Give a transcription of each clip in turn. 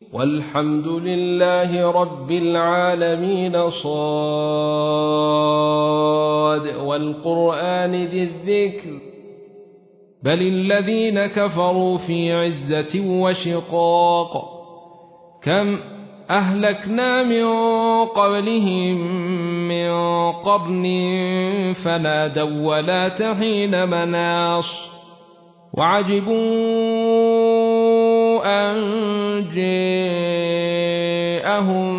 والحمد لله رب العالمين. صاد والقرآن ذي الذكر بل الذين كفروا في عزة وشقاق. كم أهلكنا من قبلهم من قرن فنادوا ولا تحين مناص وعجبوا أن جاءهم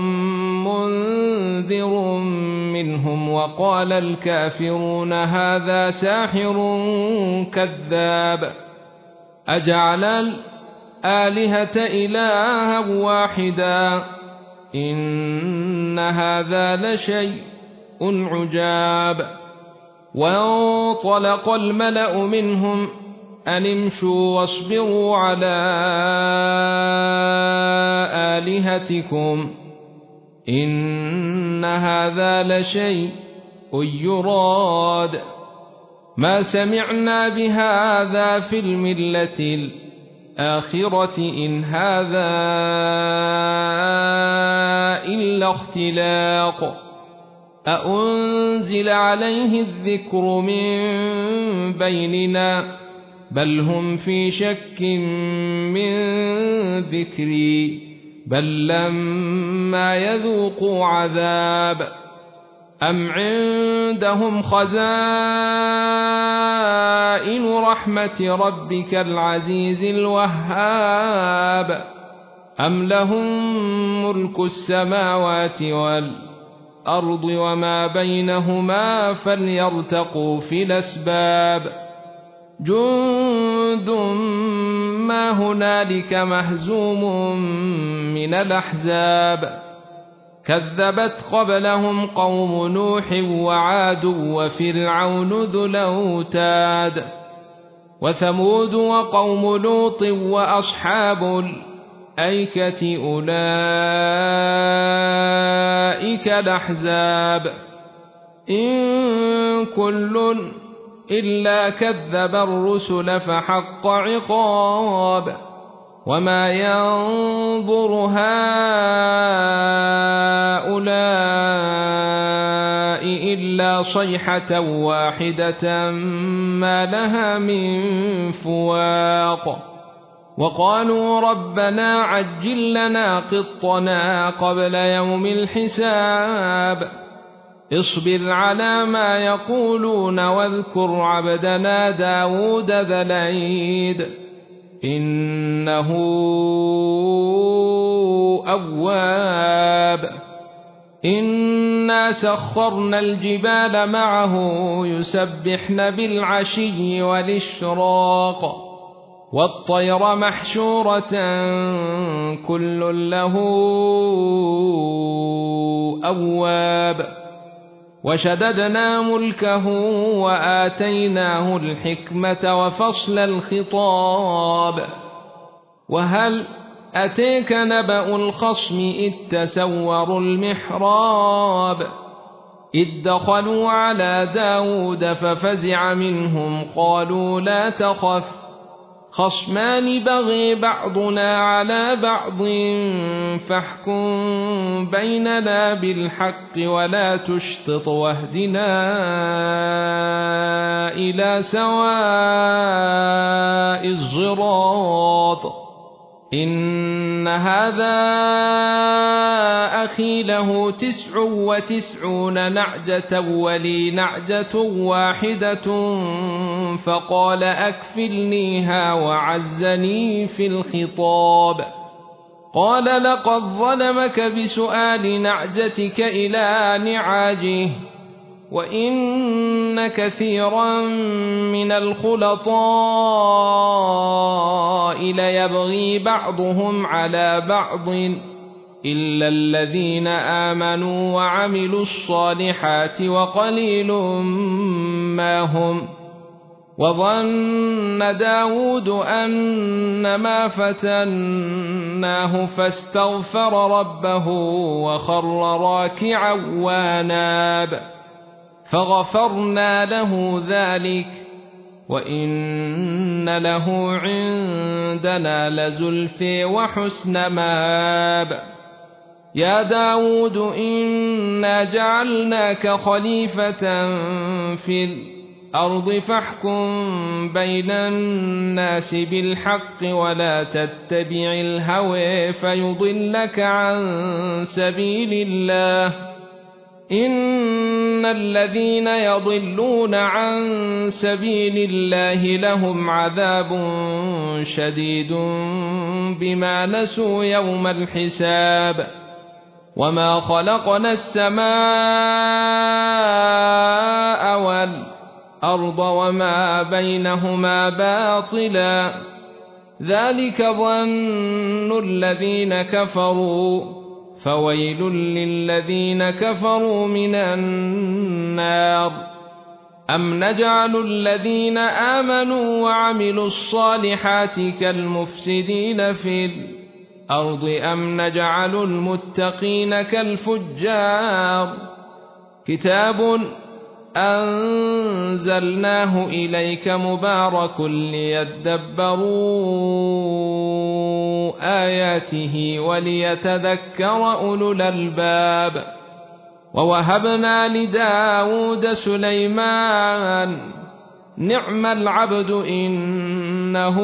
منذر منهم وقال الكافرون هذا ساحر كذاب أجعل الآلهة إلها واحدا إن هذا لشيء عجاب. وانطلق الملأ منهم أن امشوا واصبروا على آلهتكم إن هذا لشيء يراد ما سمعنا بهذا في الملة الآخرة إن هذا إلا اختلاق أأنزل عليه الذكر من بيننا بل هم في شك من ذكري بل لما يذوقوا عذاب أم عندهم خزائن رحمة ربك العزيز الوهاب أم لهم ملك السماوات والأرض وما بينهما فليرتقوا في الأسباب جند ما هنالك مهزوم من الأحزاب كذبت قبلهم قوم نوح وعاد وفرعون ذو الأوتاد وثمود وقوم لوط وأصحاب الأيكة أولئك الأحزاب إن كل إلا كذب الرسل فحق عقاب وما ينظر هؤلاء إلا صيحة واحدة ما لها من فواق وقالوا ربنا عجل لنا قطنا قبل يوم الحساب اصبر على ما يقولون واذكر عبدنا داود ذا الأيد إنه أواب إنا سخرنا الجبال معه يسبحن بالعشي والإشراق والطير محشورة كل له أواب وشددنا ملكه وآتيناه الحكمة وفصل الخطاب وهل أتيك نبأ الخصم إذ تسوروا المحراب إذ دخلوا على داود ففزع منهم قالوا لا تخف خصمان بغي بعضنا على بعض فاحكم بيننا بالحق ولا تشطط واهدنا إلى سواء الصراط إن هذا أخي له 99 نعجة ولي نعجة واحدة فقال أكفلنيها وعزني في الخطاب قال لقد ظلمك بسؤال نعجتك إلى نعاجه وإن كثيرا من الخلطاء ليبغي بعضهم على بعض إلا الذين آمنوا وعملوا الصالحات وقليل ما هم وظن داود أنما فتناه فاستغفر ربه وخر راكعا واناب فغفرنا له ذلك وإن إن له عندنا لزلفى وحسن مآب يا داود إنا جعلناك خليفة في الأرض فاحكم بين الناس بالحق ولا تتبع الهوى فيضلك عن سبيل الله إن الذين يضلون عن سبيل الله لهم عذاب شديد بما نسوا يوم الحساب وما خلقنا السماء والأرض وما بينهما باطلا ذلك ظن الذين كفروا فويل للذين كفروا من النار أم نجعل الذين آمنوا وعملوا الصالحات كالمفسدين في الأرض أم نجعل المتقين كالفجار كتاب أنزلناه إليك مبارك ليدبروا آياته وليتذكر أولو الألباب ووهبنا لداود سليمان نعم العبد إنه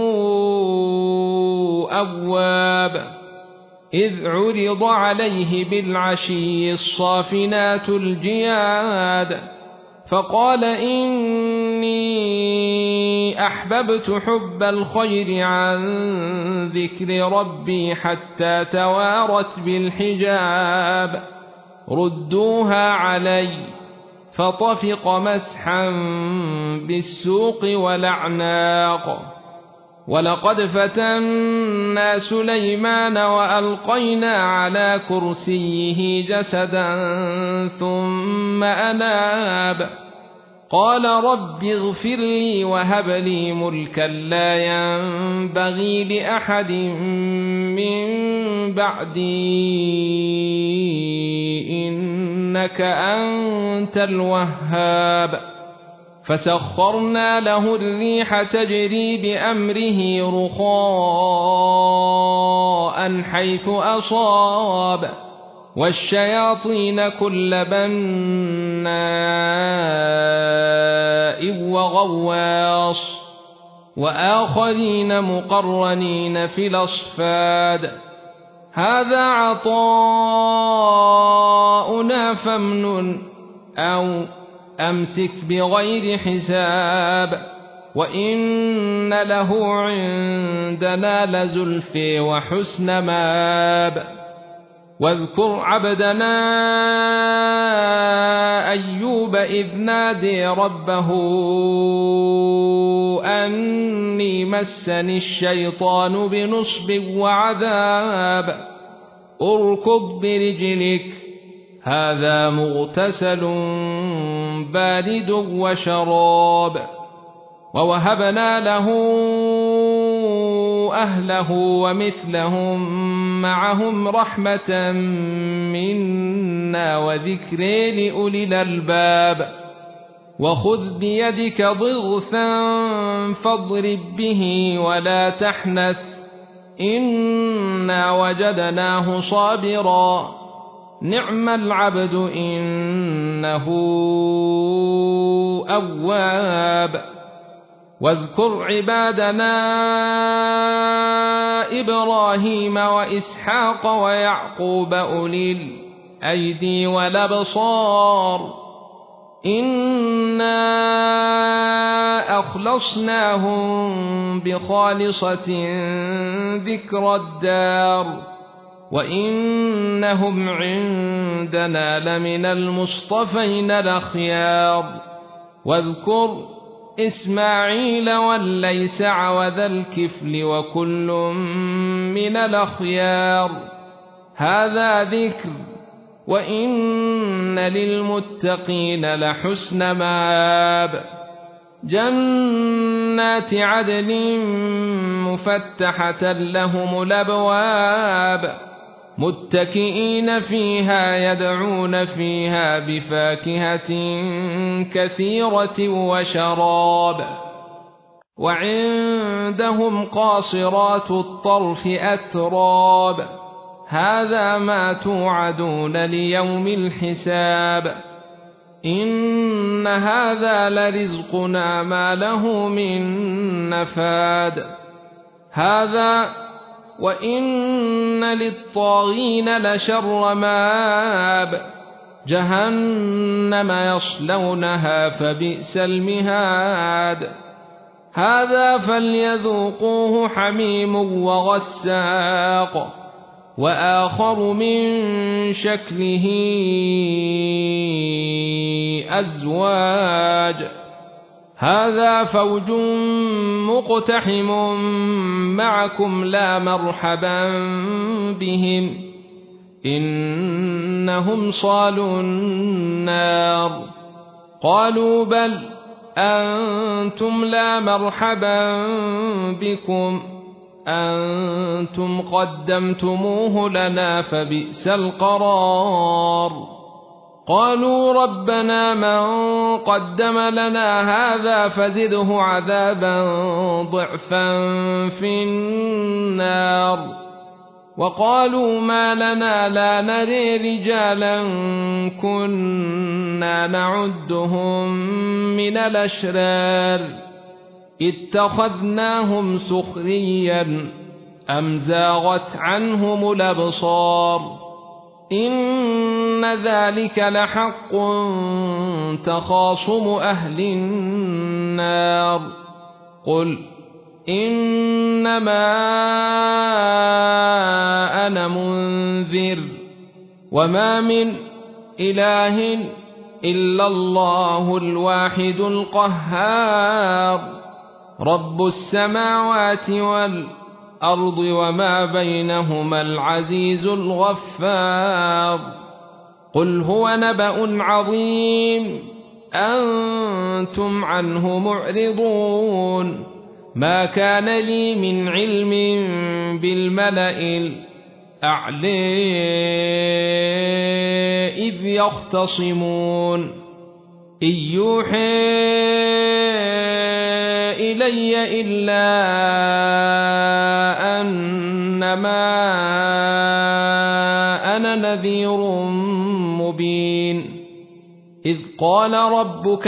أواب إذ عرض عليه بالعشي الصافنات الجياد فقال إني أحببت حب الخير عن ذكر ربي حتى توارت بالحجاب ردوها علي فطفق مسحا بالسوق والأعناق ولقد فتنا سليمان وألقينا على كرسيه جسدا ثم أناب قال رب اغفر لي وهب لي ملكا لا ينبغي لأحد من بعدي إنك أنت الوهاب فسخرنا له الريح تجري بأمره رخاء حيث أصاب والشياطين كل بناء وغواص وآخرين مقرنين في الأصفاد هذا عطاؤنا فامنن أو أمسك بغير حساب وإن له عندنا لزلفى وحسن مآب واذكر عبدنا أيوب إذ نادي ربه أني مسني الشيطان بنصب وعذاب اركض برجلك هذا مغتسل بارد وشراب ووهبنا له أهله ومثلهم معهم رحمة منا وذكر لأولي الألباب وخذ بيدك ضغثا فاضرب به ولا تحنث إنا وجدناه صابرا نعم العبد إنه أواب واذكر عبادنا إبراهيم وإسحاق ويعقوب أولي الأيدي والأبصار إنا أخلصناهم بخالصة ذكر الدار وإنهم عندنا لمن المصطفين الأخيار واذكر إسماعيل واليسع وذا الكفل وكل من الأخيار هذا ذكر وإن للمتقين لحسن مآب جنات عدن مفتحة لهم الأبواب متكئين فيها يدعون فيها بفاكهة كثيرة وشراب وعندهم قاصرات الطرف أتراب هذا ما توعدون ليوم الحساب إن هذا لرزقنا ما له من نفاد هذا وإن للطاغين لشر مآب جهنم يصلونها فبئس المهاد هذا فليذوقوه حميم وغساق وآخر من شكله أزواج هذا فوج مقتحم معكم لا مرحبا بهم إنهم صالوا النار قالوا بل أنتم لا مرحبا بكم أنتم قدمتموه لنا فبئس القرار قالوا ربنا من قدم لنا هذا فزده عذابا ضعفا في النار وقالوا ما لنا لا نري رجالا كنا نعدهم من الأشرار اتخذناهم سخريا أم زاغت عنهم الأبصار إن ذلك لحق تخاصم أهل النار قل إنما أنا منذر وما من إله إلا الله الواحد القهار رب السماوات والأرض وما بينهما العزيز الغفار قل هو نبأ عظيم أنتم عنه معرضون ما كان لي من علم بالملأ الأعلى إذ يختصمون إن يوحى إلي إلا أنما أنا نذير مبين إذ قال ربك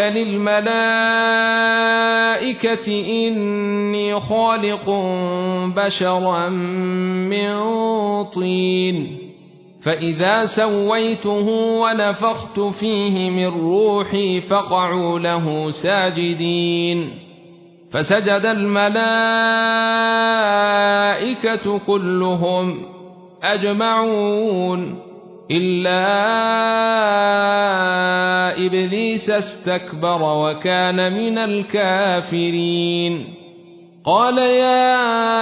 للملائكة إني خالق بشرا من طين فإذا سويته ونفخت فيه من روحي فقعوا له ساجدين فسجد الملائكة كلهم أجمعون إلا إبليس استكبر وكان من الكافرين قال يا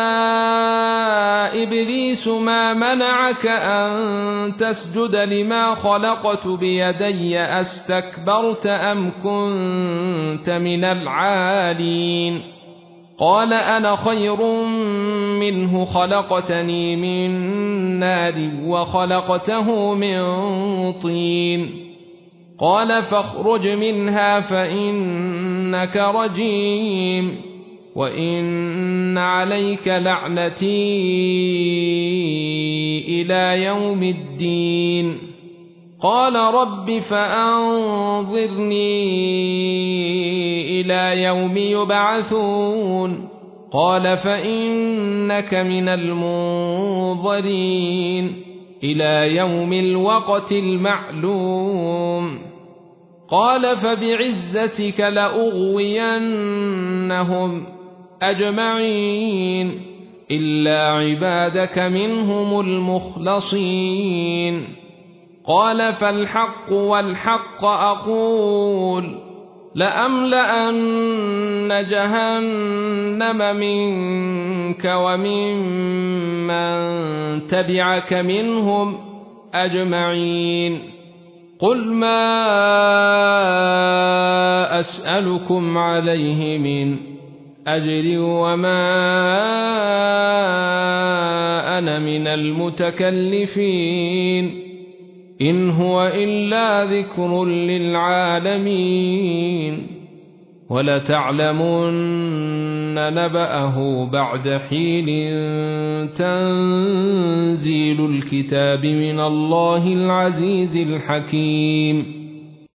إبليس ما منعك أن تسجد لما خلقت بيدي أستكبرت أم كنت من العالين قال أنا خير منه خلقتني من نار وخلقته من طين قال فاخرج منها فإنك رجيم وإن عليك لعنتي إلى يوم الدين قال رب فأنظرني إلى يوم يبعثون قال فإنك من المنظرين إلى يوم الوقت المعلوم قال فبعزتك لأغوينهم أجمعين إلا عبادك منهم المخلصين قال فالحق والحق أقول لأملأن جهنم منك وممن تبعك منهم أجمعين قل ما أسألكم عليه من أجر وما أنا من المتكلفين إن هو إلا ذكر للعالمين ولتعلمن نبأه بعد حين تنزيل الكتاب من الله العزيز الحكيم